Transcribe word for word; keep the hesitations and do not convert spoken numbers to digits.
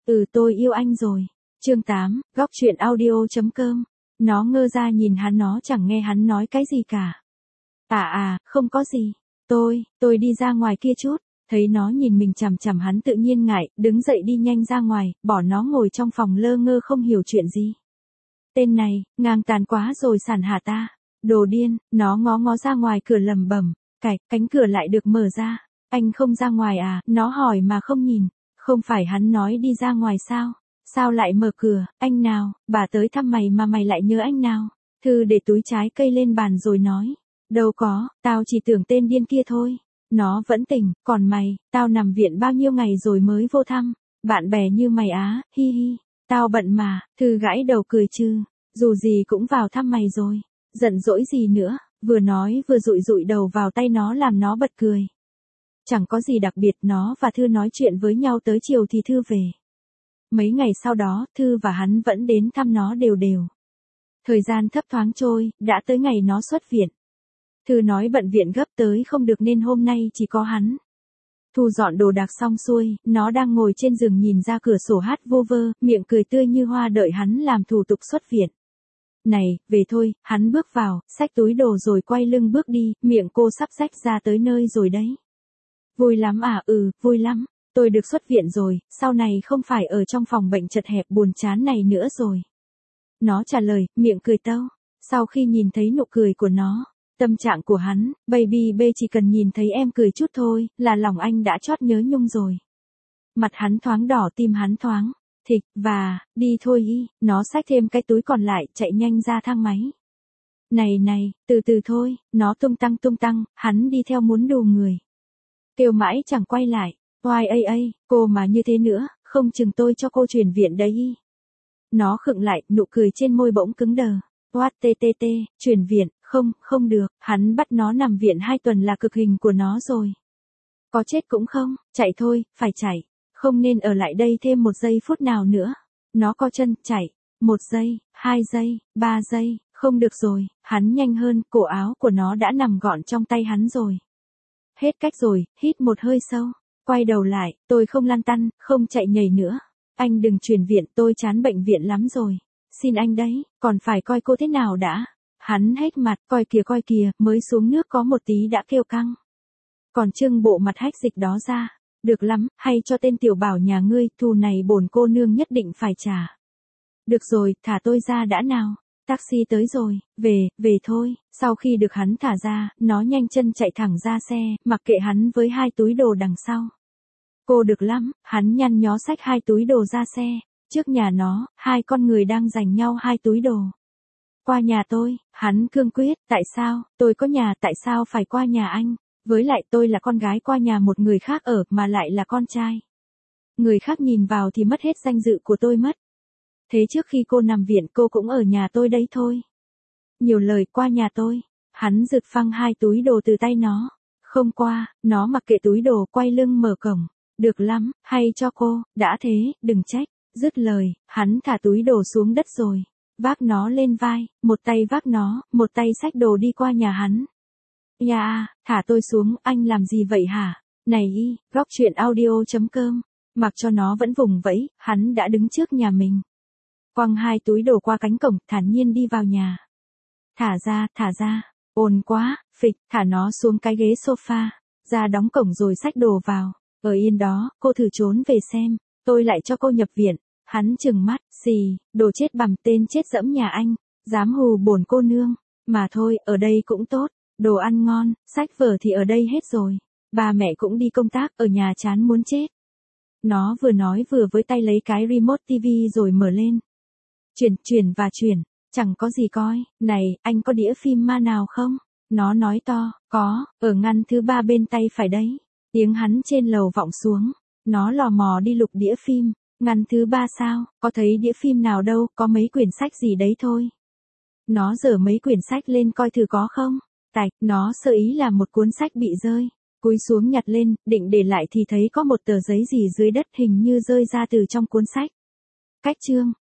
Ừ tôi yêu anh rồi. Chương tám, góc truyện audio.com. Nó ngơ ra nhìn hắn, nó chẳng nghe hắn nói cái gì cả. À à, không có gì. Tôi, tôi đi ra ngoài kia chút. Thấy nó nhìn mình chằm chằm hắn tự nhiên ngại, đứng dậy đi nhanh ra ngoài, bỏ nó ngồi trong phòng lơ ngơ không hiểu chuyện gì. Tên này, ngang tàn quá rồi sản hả ta. Đồ điên, nó ngó ngó ra ngoài cửa lầm bẩm, cạch, cánh cửa lại được mở ra. Anh không ra ngoài à, nó hỏi mà không nhìn. Không phải hắn nói đi ra ngoài sao? Sao lại mở cửa, anh nào, bà tới thăm mày mà mày lại nhớ anh nào? Thư để túi trái cây lên bàn rồi nói. Đâu có, tao chỉ tưởng tên điên kia thôi. Nó vẫn tỉnh, còn mày, tao nằm viện bao nhiêu ngày rồi mới vô thăm. Bạn bè như mày á, hi hi. Tao bận mà, Thư gãi đầu cười chứ. Dù gì cũng vào thăm mày rồi. Giận dỗi gì nữa, vừa nói vừa dụi dụi đầu vào tay nó làm nó bật cười. Chẳng có gì đặc biệt, nó và Thư nói chuyện với nhau tới chiều thì Thư về. Mấy ngày sau đó, Thư và hắn vẫn đến thăm nó đều đều. Thời gian thấp thoáng trôi, đã tới ngày nó xuất viện. Thư nói bận viện gấp tới không được nên hôm nay chỉ có hắn. Thu dọn đồ đạc xong xuôi, nó đang ngồi trên giường nhìn ra cửa sổ hát vô vơ, miệng cười tươi như hoa đợi hắn làm thủ tục xuất viện. Này, về thôi, hắn bước vào, xách túi đồ rồi quay lưng bước đi, miệng cô sắp xách ra tới nơi rồi đấy. Vui lắm à, ừ, vui lắm. Tôi được xuất viện rồi, sau này không phải ở trong phòng bệnh chật hẹp buồn chán này nữa rồi. Nó trả lời, miệng cười tâu. Sau khi nhìn thấy nụ cười của nó, tâm trạng của hắn, baby B chỉ cần nhìn thấy em cười chút thôi, là lòng anh đã chót nhớ nhung rồi. Mặt hắn thoáng đỏ, tim hắn thoáng thịch, và, đi thôi y, nó xách thêm cái túi còn lại, chạy nhanh ra thang máy. Này này, từ từ thôi, nó tung tăng tung tăng, hắn đi theo muốn đù người. Kêu mãi chẳng quay lại. Oai ây ây, cô mà như thế nữa, không chừng tôi cho cô chuyển viện đấy y. Nó khựng lại, nụ cười trên môi bỗng cứng đờ. What tê tê tê, chuyển viện, không, không được, hắn bắt nó nằm viện hai tuần là cực hình của nó rồi. Có chết cũng không, chạy thôi, phải chạy, không nên ở lại đây thêm một giây phút nào nữa. Nó co chân, chạy, một giây, hai giây, ba giây, không được rồi, hắn nhanh hơn, cổ áo của nó đã nằm gọn trong tay hắn rồi. Hết cách rồi, hít một hơi sâu. Quay đầu lại, tôi không lăn tăn, không chạy nhảy nữa. Anh đừng chuyển viện, tôi chán bệnh viện lắm rồi. Xin anh đấy, còn phải coi cô thế nào đã. Hắn hết mặt, coi kìa coi kìa, mới xuống nước có một tí đã kêu căng. Còn trưng bộ mặt hách dịch đó ra. Được lắm, hay cho tên tiểu bảo nhà ngươi, thù này bổn cô nương nhất định phải trả. Được rồi, thả tôi ra đã nào. Taxi tới rồi, về, về thôi. Sau khi được hắn thả ra, nó nhanh chân chạy thẳng ra xe, mặc kệ hắn với hai túi đồ đằng sau. Cô được lắm, hắn nhăn nhó xách hai túi đồ ra xe. Trước nhà nó, hai con người đang giành nhau hai túi đồ. Qua nhà tôi, hắn cương quyết, tại sao, tôi có nhà, tại sao phải qua nhà anh? Với lại tôi là con gái qua nhà một người khác ở, mà lại là con trai. Người khác nhìn vào thì mất hết danh dự của tôi mất. Thế trước khi cô nằm viện cô cũng ở nhà tôi đấy thôi. Nhiều lời, qua nhà tôi. Hắn giật phăng hai túi đồ từ tay nó. Không qua, nó mặc kệ túi đồ, quay lưng mở cổng. Được lắm, hay cho cô, đã thế, đừng trách. Dứt lời, hắn thả túi đồ xuống đất rồi. Vác nó lên vai, một tay vác nó, một tay xách đồ đi qua nhà hắn. Ya, thả tôi xuống, anh làm gì vậy hả? Này y, góc truyện audio.com. Mặc cho nó vẫn vùng vẫy, hắn đã đứng trước nhà mình. Quăng hai túi đồ qua cánh cổng, thản nhiên đi vào nhà. Thả ra, thả ra, ồn quá, phịch, thả nó xuống cái ghế sofa, ra đóng cổng rồi xách đồ vào. Ở yên đó, cô thử trốn về xem, tôi lại cho cô nhập viện. Hắn trừng mắt, xì, đồ chết bằm, tên chết dẫm nhà anh, dám hù bổn cô nương. Mà thôi, ở đây cũng tốt, đồ ăn ngon, sách vở thì ở đây hết rồi. Ba mẹ cũng đi công tác, ở nhà chán muốn chết. Nó vừa nói vừa với tay lấy cái remote ti vi rồi mở lên. Chuyển, chuyển và chuyển, chẳng có gì coi, này, anh có đĩa phim ma nào không? Nó nói to, có, ở ngăn thứ ba bên tay phải đấy. Tiếng hắn trên lầu vọng xuống, nó lò mò đi lục đĩa phim, ngăn thứ ba sao, có thấy đĩa phim nào đâu, có mấy quyển sách gì đấy thôi. Nó giở mấy quyển sách lên coi thử có không, tạch, nó sơ ý là một cuốn sách bị rơi, cúi xuống nhặt lên, định để lại thì thấy có một tờ giấy gì dưới đất hình như rơi ra từ trong cuốn sách. Cách chương,